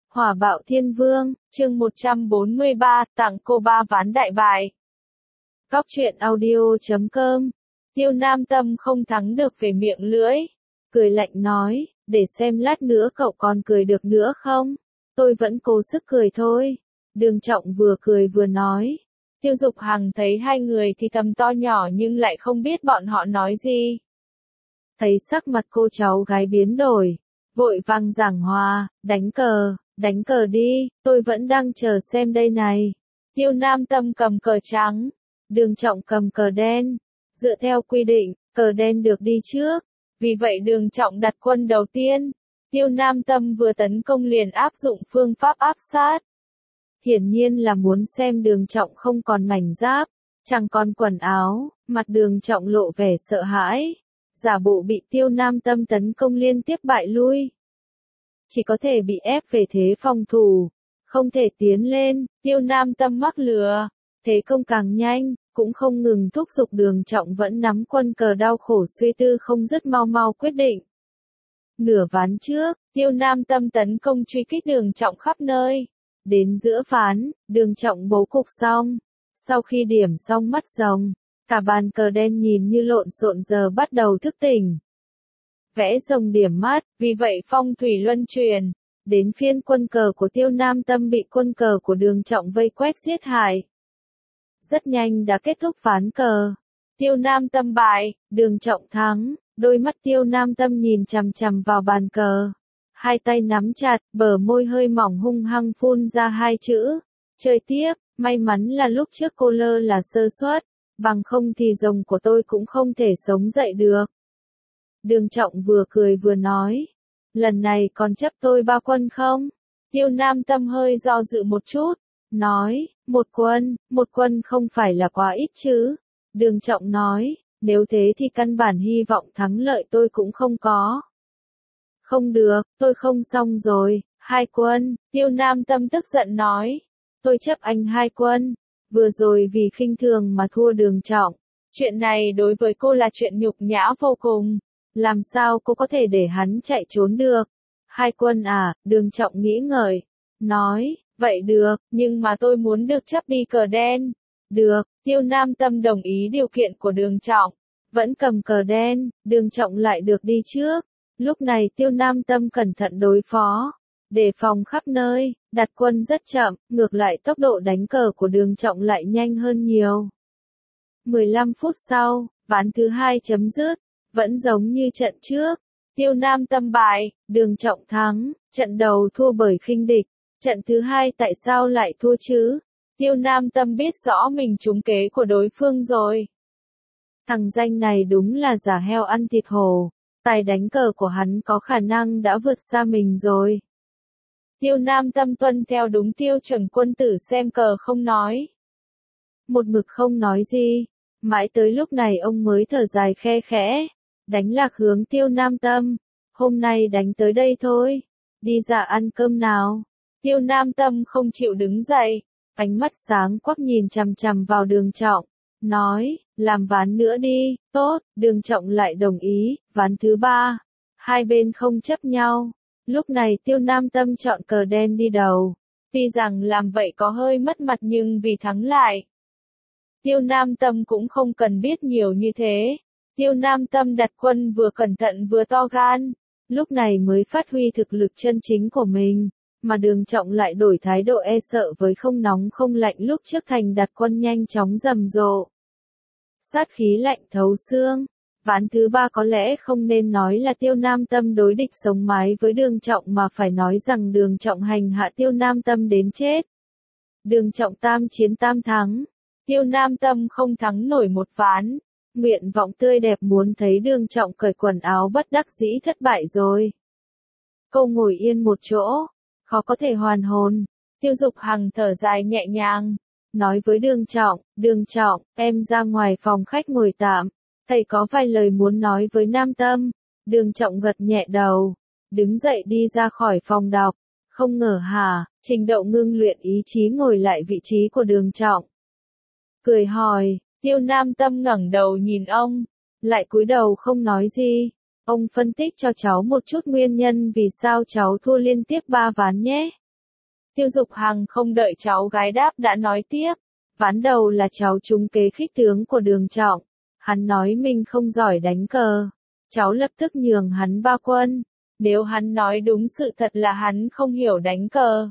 Hỏa bạo thiên vương, chương 143, tặng cô 3 ván đại bại. Cóc truyện audio.com. Tiêu Nam Tâm không thắng được về miệng lưỡi. Cười lạnh nói, để xem lát nữa cậu còn cười được nữa không? Tôi vẫn cố sức cười thôi. Đường Trọng vừa cười vừa nói. Tiêu Dục Hằng thấy hai người thì thầm to nhỏ nhưng lại không biết bọn họ nói gì. Thấy sắc mặt cô cháu gái biến đổi. Vội vàng giảng hòa, đánh cờ đi, tôi vẫn đang chờ xem đây này. Tiêu Nam Tâm cầm cờ trắng, Đường Trọng cầm cờ đen. Dựa theo quy định, cờ đen được đi trước. Vì vậy Đường Trọng đặt quân đầu tiên. Tiêu Nam Tâm vừa tấn công liền áp dụng phương pháp áp sát. Hiển nhiên là muốn xem Đường Trọng không còn mảnh giáp, chẳng còn quần áo, mặt Đường Trọng lộ vẻ sợ hãi. Giả bộ bị Tiêu Nam Tâm tấn công liên tiếp bại lui. Chỉ có thể bị ép về thế phòng thủ, không thể tiến lên. Tiêu Nam Tâm mắc lừa, thế công càng nhanh, cũng không ngừng thúc giục Đường Trọng vẫn nắm quân cờ đau khổ suy tư không dứt mau quyết định. Nửa ván trước, Tiêu Nam Tâm tấn công truy kích Đường Trọng khắp nơi. Đến giữa ván, Đường Trọng bố cục xong. Sau khi điểm xong mắt rồng, cả bàn cờ đen nhìn như lộn xộn giờ bắt đầu thức tỉnh. Vẽ rồng điểm mắt, vì vậy phong thủy luân chuyển. Đến phiên quân cờ của Tiêu Nam Tâm bị quân cờ của Đường Trọng vây quét giết hại. Rất nhanh đã kết thúc ván cờ. Tiêu Nam Tâm bại, Đường Trọng thắng. Đôi mắt Tiêu Nam Tâm nhìn chằm chằm vào bàn cờ. Hai tay nắm chặt, bờ môi hơi mỏng hung hăng phun ra hai chữ. Chơi tiếp, may mắn là lúc trước cô lơ là sơ suất. Bằng không thì rồng của tôi cũng không thể sống dậy được. Đường Trọng vừa cười vừa nói. Lần này còn chấp tôi 3 quân không? Tiêu Nam Tâm hơi do dự một chút. Nói, một quân không phải là quá ít chứ. Đường Trọng nói, nếu thế thì căn bản hy vọng thắng lợi tôi cũng không có. Không được, tôi không xong rồi, 2 quân. Tiêu Nam Tâm tức giận nói. Tôi chấp anh 2 quân. Vừa rồi vì khinh thường mà thua Đường Trọng. Chuyện này đối với cô là chuyện nhục nhã vô cùng. Làm sao cô có thể để hắn chạy trốn được? 2 quân à? Đường Trọng nghĩ ngợi. Nói, vậy được, nhưng mà tôi muốn được chấp đi cờ đen. Được, Tiêu Nam Tâm đồng ý điều kiện của Đường Trọng. Vẫn cầm cờ đen, Đường Trọng lại được đi trước. Lúc này Tiêu Nam Tâm cẩn thận đối phó. Đề phòng khắp nơi, đặt quân rất chậm, ngược lại tốc độ đánh cờ của Đường Trọng lại nhanh hơn nhiều. 15 phút sau, ván thứ 2 chấm dứt. Vẫn giống như trận trước. Tiêu Nam Tâm bại, Đường Trọng thắng. Trận đầu thua bởi khinh địch. Trận thứ 2 tại sao lại thua chứ? Tiêu Nam Tâm biết rõ mình trúng kế của đối phương rồi. Thằng danh này đúng là giả heo ăn thịt hổ. Tài đánh cờ của hắn có khả năng đã vượt xa mình rồi. Tiêu Nam Tâm tuân theo đúng tiêu chuẩn quân tử xem cờ không nói. Một mực không nói gì. Mãi tới lúc này ông mới thở dài khe khẽ. Đánh lạc hướng Tiêu Nam Tâm. Hôm nay đánh tới đây thôi. Đi ra ăn cơm nào. Tiêu Nam Tâm không chịu đứng dậy. Ánh mắt sáng quắc nhìn chằm chằm vào Đường Trọng. Nói, làm ván nữa đi. Tốt, Đường Trọng lại đồng ý. Ván thứ 3. Hai bên không chấp nhau. Lúc này Tiêu Nam Tâm chọn cờ đen đi đầu. Tuy rằng làm vậy có hơi mất mặt nhưng vì thắng lại. Tiêu Nam Tâm cũng không cần biết nhiều như thế. Tiêu Nam Tâm đặt quân vừa cẩn thận vừa to gan. Lúc này mới phát huy thực lực chân chính của mình. Mà Đường Trọng lại đổi thái độ e sợ với không nóng không lạnh lúc trước thành đặt quân nhanh chóng rầm rộ. Sát khí lạnh thấu xương. Ván thứ 3 có lẽ không nên nói là Tiêu Nam Tâm đối địch sống mái với Đường Trọng mà phải nói rằng Đường Trọng hành hạ Tiêu Nam Tâm đến chết. Đường Trọng tam chiến tam thắng. Tiêu Nam Tâm không thắng nổi một ván. Nguyện vọng tươi đẹp muốn thấy Đường Trọng cởi quần áo bất đắc dĩ thất bại rồi. Cô ngồi yên một chỗ, khó có thể hoàn hồn. Tiêu Dục Hằng thở dài nhẹ nhàng, nói với Đường Trọng, em ra ngoài phòng khách ngồi tạm. Thầy có vài lời muốn nói với Nam Tâm. Đường Trọng gật nhẹ đầu, đứng dậy đi ra khỏi phòng đọc. Không ngờ hả? Trình Đậu ngưng luyện ý chí ngồi lại vị trí của Đường Trọng. Cười hỏi, Tiêu Nam Tâm ngẩng đầu nhìn ông, lại cúi đầu không nói gì. Ông phân tích cho cháu một chút nguyên nhân vì sao cháu thua liên tiếp 3 ván nhé. Tiêu Dục Hằng không đợi cháu gái đáp đã nói tiếp. Ván đầu là cháu trúng kế khích tướng của Đường Trọng. Hắn nói mình không giỏi đánh cờ. Cháu lập tức nhường hắn 3 quân. Nếu hắn nói đúng sự thật là hắn không hiểu đánh cờ.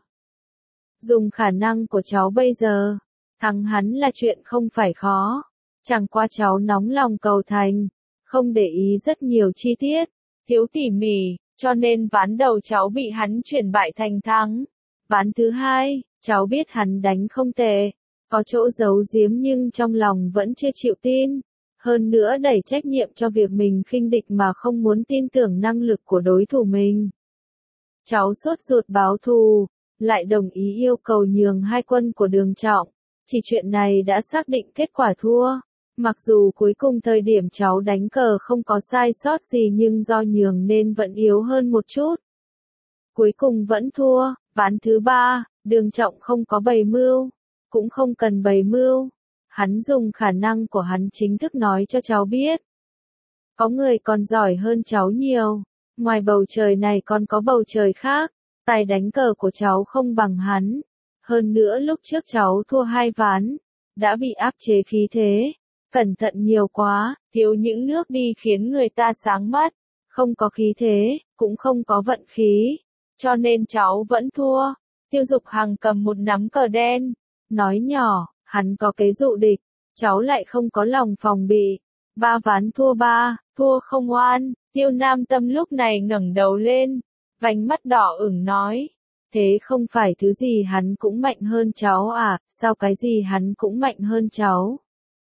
Dùng khả năng của cháu bây giờ, thắng hắn là chuyện không phải khó. Chẳng qua cháu nóng lòng cầu thành, không để ý rất nhiều chi tiết, thiếu tỉ mỉ, cho nên ván đầu cháu bị hắn chuyển bại thành thắng. Ván thứ hai, cháu biết hắn đánh không tệ, có chỗ giấu giếm nhưng trong lòng vẫn chưa chịu tin. Hơn nữa đẩy trách nhiệm cho việc mình khinh địch mà không muốn tin tưởng năng lực của đối thủ mình. Cháu sốt ruột báo thù, lại đồng ý yêu cầu nhường 2 quân của Đường Trọng. Chỉ chuyện này đã xác định kết quả thua. Mặc dù cuối cùng thời điểm cháu đánh cờ không có sai sót gì nhưng do nhường nên vẫn yếu hơn một chút. Cuối cùng vẫn thua. Ván thứ 3, Đường Trọng không có bày mưu, cũng không cần bày mưu. Hắn dùng khả năng của hắn chính thức nói cho cháu biết. Có người còn giỏi hơn cháu nhiều. Ngoài bầu trời này còn có bầu trời khác. Tài đánh cờ của cháu không bằng hắn. Hơn nữa lúc trước cháu thua 2 ván, đã bị áp chế khí thế. Cẩn thận nhiều quá, thiếu những nước đi khiến người ta sáng mắt. Không có khí thế, cũng không có vận khí. Cho nên cháu vẫn thua. Tiêu Dục Hằng cầm một nắm cờ đen. Nói nhỏ, hắn có kế dụ địch. Cháu lại không có lòng phòng bị. 3 ván thua 3, thua không oan. Tiêu Nam Tâm lúc này ngẩng đầu lên. Vành mắt đỏ ửng nói. Thế không phải thứ gì hắn cũng mạnh hơn cháu à, sao cái gì hắn cũng mạnh hơn cháu?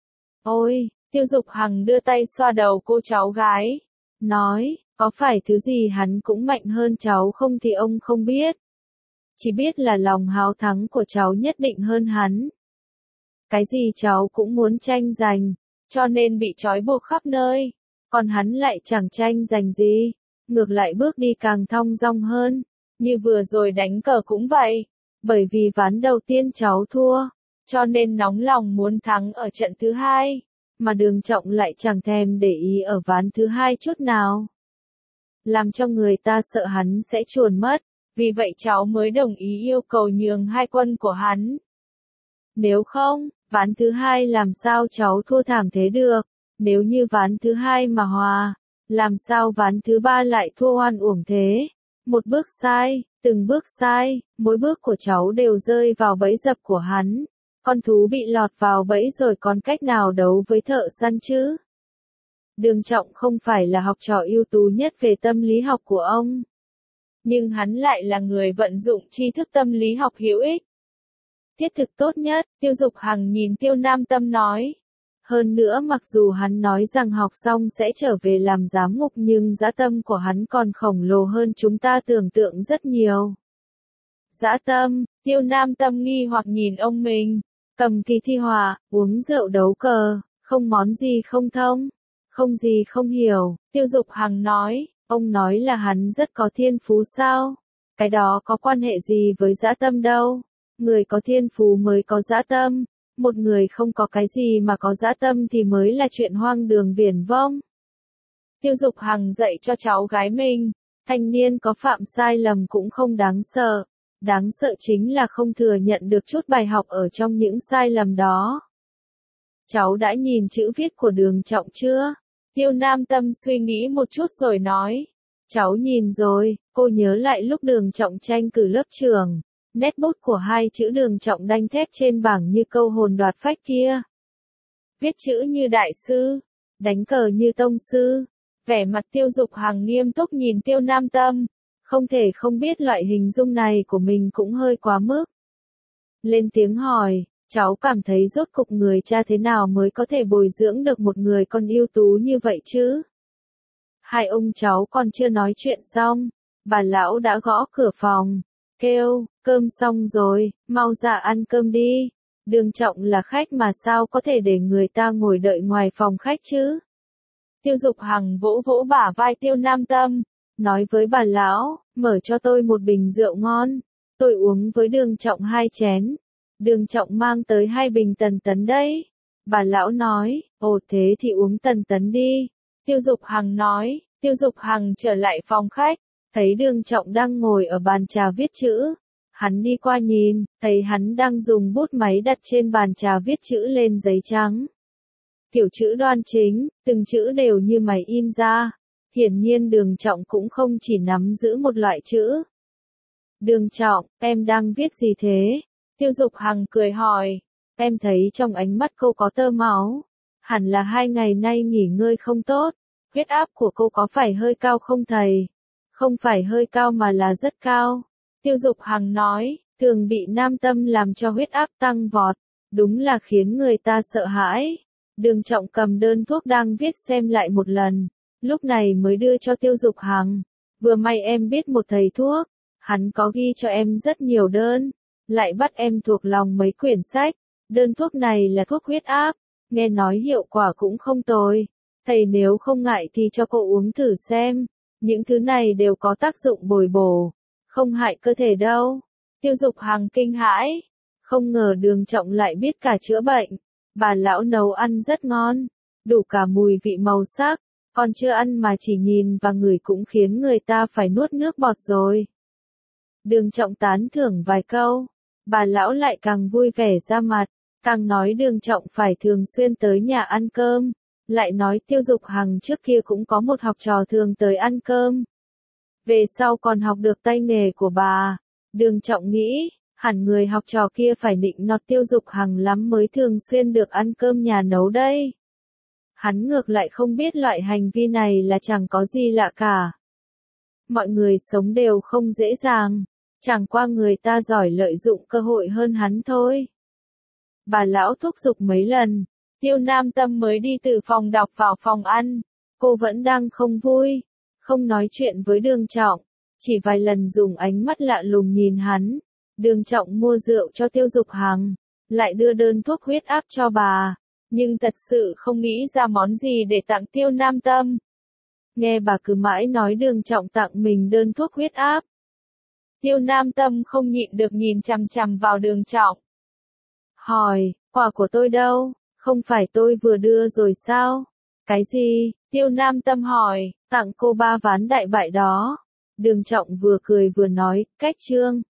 Ôi, Tiêu Dục Hằng đưa tay xoa đầu cô cháu gái. Nói, có phải thứ gì hắn cũng mạnh hơn cháu không thì ông không biết. Chỉ biết là lòng háo thắng của cháu nhất định hơn hắn. Cái gì cháu cũng muốn tranh giành, cho nên bị trói buộc khắp nơi. Còn hắn lại chẳng tranh giành gì, ngược lại bước đi càng thong dong hơn. Như vừa rồi đánh cờ cũng vậy. Bởi vì ván đầu tiên cháu thua, cho nên nóng lòng muốn thắng ở trận thứ 2. Mà Đường Trọng lại chẳng thèm để ý ở ván thứ 2 chút nào. Làm cho người ta sợ hắn sẽ chuồn mất. Vì vậy cháu mới đồng ý yêu cầu nhường 2 quân của hắn. Nếu không, ván thứ 2 làm sao cháu thua thảm thế được. Nếu như ván thứ 2 mà hòa, làm sao ván thứ 3 lại thua oan uổng thế. Một bước sai, từng bước sai, mỗi bước của cháu đều rơi vào bẫy dập của hắn. Con thú bị lọt vào bẫy rồi còn cách nào đấu với thợ săn chứ? Đường Trọng không phải là học trò ưu tú nhất về tâm lý học của ông. Nhưng hắn lại là người vận dụng tri thức tâm lý học hữu ích. Thiết thực tốt nhất, Tiêu Dục Hằng nhìn Tiêu Nam Tâm nói. Hơn nữa mặc dù hắn nói rằng học xong sẽ trở về làm giám ngục nhưng dã tâm của hắn còn khổng lồ hơn chúng ta tưởng tượng rất nhiều. Dã tâm, Tiêu Nam Tâm nghi hoặc nhìn ông mình, cầm kỳ thi họa, uống rượu đấu cờ, không món gì không thông, không gì không hiểu. Tiêu Dục Hằng nói, ông nói là hắn rất có thiên phú sao? Cái đó có quan hệ gì với dã tâm đâu? Người có thiên phú mới có dã tâm. Một người không có cái gì mà có dã tâm thì mới là chuyện hoang đường viển vông. Tiêu Dục Hằng dạy cho cháu gái mình, thanh niên có phạm sai lầm cũng không đáng sợ. Đáng sợ chính là không thừa nhận được chút bài học ở trong những sai lầm đó. Cháu đã nhìn chữ viết của Đường Trọng chưa? Tiêu Nam Tâm suy nghĩ một chút rồi nói. Cháu nhìn rồi, cô nhớ lại lúc Đường Trọng tranh cử lớp trưởng. Nét bút của 2 chữ Đường Trọng đanh thép trên bảng như câu hồn đoạt phách kia. Viết chữ như đại sư, đánh cờ như tông sư. Vẻ mặt Tiêu Dục Hằng nghiêm túc nhìn Tiêu Nam Tâm. Không thể không biết loại hình dung này của mình cũng hơi quá mức. Lên tiếng hỏi, cháu cảm thấy rốt cục người cha thế nào mới có thể bồi dưỡng được một người con ưu tú như vậy chứ? 2 ông cháu còn chưa nói chuyện xong, bà lão đã gõ cửa phòng. Kêu, cơm xong rồi, mau ra ăn cơm đi. Đường Trọng là khách mà sao có thể để người ta ngồi đợi ngoài phòng khách chứ? Tiêu Dục Hằng vỗ vỗ bả vai Tiêu Nam Tâm, nói với bà lão, mở cho tôi một bình rượu ngon. Tôi uống với Đường Trọng 2 chén. Đường Trọng mang tới 2 bình Tần Tấn đấy. Bà lão nói, ồ thế thì uống Tần Tấn đi. Tiêu Dục Hằng nói, Tiêu Dục Hằng trở lại phòng khách. Thấy Đường Trọng đang ngồi ở bàn trà viết chữ. Hắn đi qua nhìn, thấy hắn đang dùng bút máy đặt trên bàn trà viết chữ lên giấy trắng. Kiểu chữ đoan chính, từng chữ đều như máy in ra. Hiển nhiên Đường Trọng cũng không chỉ nắm giữ một loại chữ. Đường Trọng, em đang viết gì thế? Tiêu Dục Hằng cười hỏi. Em thấy trong ánh mắt cô có tơ máu. Hẳn là 2 ngày nay nghỉ ngơi không tốt. Huyết áp của cô có phải hơi cao không thầy? Không phải hơi cao mà là rất cao. Tiêu Dục Hằng nói, thường bị nam tâm làm cho huyết áp tăng vọt. Đúng là khiến người ta sợ hãi. Đường Trọng cầm đơn thuốc đang viết xem lại một lần. Lúc này mới đưa cho Tiêu Dục Hằng. Vừa may em biết một thầy thuốc. Hắn có ghi cho em rất nhiều đơn. Lại bắt em thuộc lòng mấy quyển sách. Đơn thuốc này là thuốc huyết áp. Nghe nói hiệu quả cũng không tồi. Thầy nếu không ngại thì cho cô uống thử xem. Những thứ này đều có tác dụng bồi bổ. Không hại cơ thể đâu. Tiêu Dục Hằng kinh hãi. Không ngờ Đường Trọng lại biết cả chữa bệnh. Bà lão nấu ăn rất ngon. Đủ cả mùi vị màu sắc. Còn chưa ăn mà chỉ nhìn và ngửi cũng khiến người ta phải nuốt nước bọt rồi. Đường Trọng tán thưởng vài câu. Bà lão lại càng vui vẻ ra mặt. Càng nói Đường Trọng phải thường xuyên tới nhà ăn cơm. Lại nói Tiêu Dục Hằng trước kia cũng có một học trò thường tới ăn cơm. Về sau còn học được tay nghề của bà. Đường Trọng nghĩ, hẳn người học trò kia phải nịnh nọt Tiêu Dục Hằng lắm mới thường xuyên được ăn cơm nhà nấu đây. Hắn ngược lại không biết loại hành vi này là chẳng có gì lạ cả. Mọi người sống đều không dễ dàng, chẳng qua người ta giỏi lợi dụng cơ hội hơn hắn thôi. Bà lão thúc giục mấy lần, Tiêu Nam Tâm mới đi từ phòng đọc vào phòng ăn. Cô vẫn đang không vui, không nói chuyện với Đường Trọng, chỉ vài lần dùng ánh mắt lạ lùng nhìn hắn. Đường Trọng mua rượu cho Tiêu Dục Hằng, lại đưa đơn thuốc huyết áp cho bà, nhưng thật sự không nghĩ ra món gì để tặng Tiêu Nam Tâm. Nghe bà cứ mãi nói Đường Trọng tặng mình đơn thuốc huyết áp. Tiêu Nam Tâm không nhịn được nhìn chằm chằm vào Đường Trọng. Hỏi, quà của tôi đâu? Không phải tôi vừa đưa rồi sao? Cái gì? Tiêu Nam Tâm hỏi, tặng cô 3 ván đại bại đó. Đường Trọng vừa cười vừa nói, cách chương.